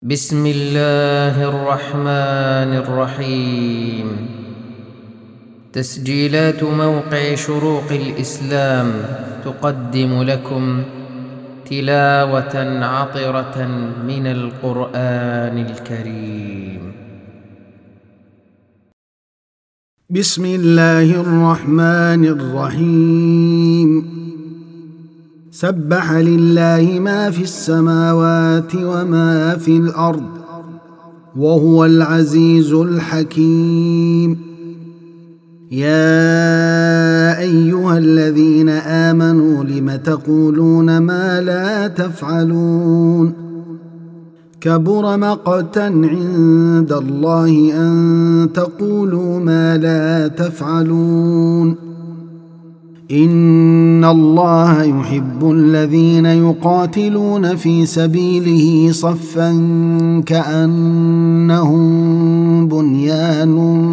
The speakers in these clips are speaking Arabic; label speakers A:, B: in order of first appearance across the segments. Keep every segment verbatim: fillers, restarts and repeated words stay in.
A: بسم الله الرحمن الرحيم. تسجيلات موقع شروق الإسلام تقدم لكم تلاوة عطرة من القرآن الكريم.
B: بسم الله الرحمن الرحيم. سبح لله ما في السماوات وما في الأرض وهو العزيز الحكيم. يا أيها الذين آمنوا لم تقولون ما لا تفعلون؟ كبر مقتا عند الله أن تقولوا ما لا تفعلون. إن الله يحب الذين يقاتلون في سبيله صفا كأنهم بنيان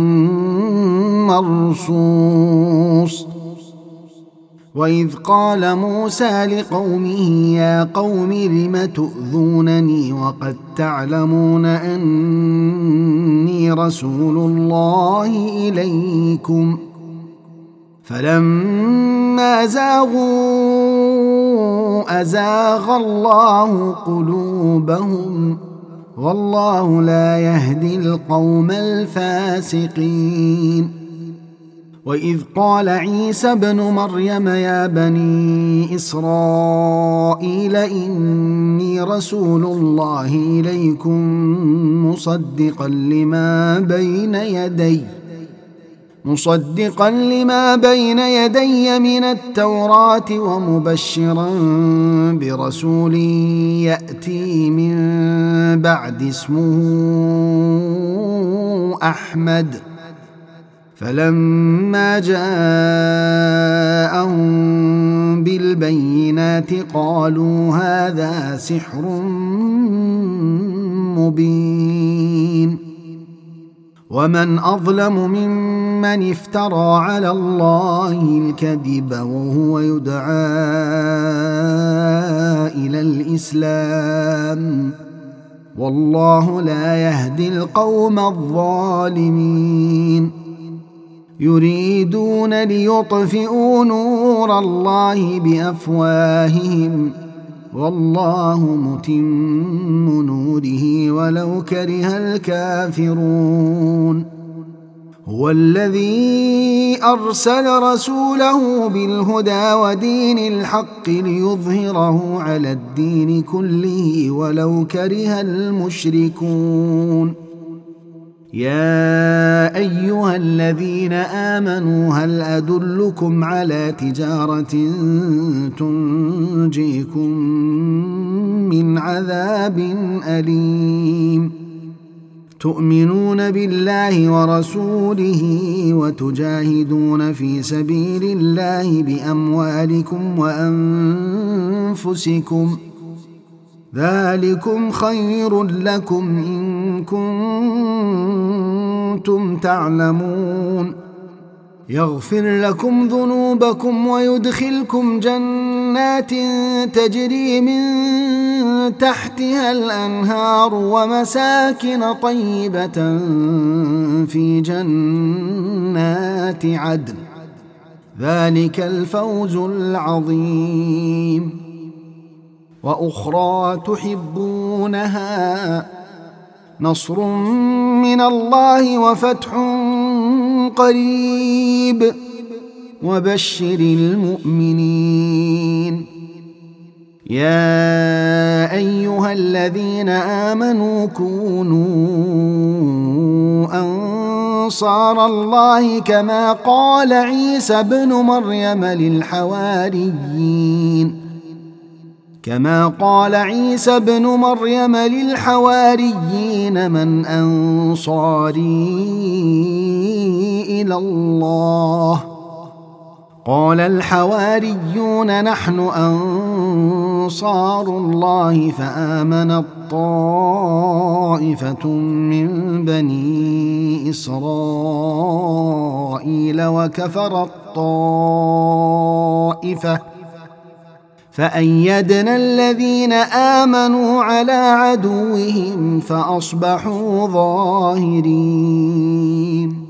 B: مرصوص. وإذ قال موسى لقومه يا قوم لم تؤذونني وقد تعلمون أني رسول الله إليكم فلما زاغوا أزاغ الله قلوبهم والله لا يهدي القوم الفاسقين. وإذ قال عيسى ابن مريم يا بني إسرائيل إني رسول الله إليكم مصدقا لما بين يدي مصدقا لما بين يدي من التوراة ومبشرا برسول يأتي من بعد اسمه أحمد. فلما جاءهم بالبينات قالوا هذا سحر مبين. ومن أظلم ممن افترى على الله الكذب وهو يدعى إلى الإسلام والله لا يهدي القوم الظالمين. يريدون ليطفئوا نور الله بأفواههم والله متم نوره ولو كره الكافرون. هو الذي أرسل رسوله بالهدى ودين الحق ليظهره على الدين كله ولو كره المشركون. يا أيها الذين آمنوا هل أدلكم على تجارة تنجيكم من عذاب أليم؟ تؤمنون بالله ورسوله وتجاهدون في سبيل الله بأموالكم وأنفسكم ذلكم خير لكم إن كنتم تعلمون. يغفر لكم ذنوبكم ويدخلكم جنات تجري من تحتها الأنهار ومساكن طيبة في جنات عدن ذلك الفوز العظيم. وأخرى تحبونها نصر من الله وفتح قريب وبشر المؤمنين. يا أيها الذين آمنوا كونوا أنصار الله كما قال عيسى ابن مريم للحواريين كما قال عيسى ابن مريم للحواريين من أنصاري إلى الله؟ قال الحواريون نحن أنصار الله فآمنت طائفة من بني إسرائيل وكفرت طائفة فأيدنا الذين آمنوا على عدوهم فأصبحوا ظاهرين.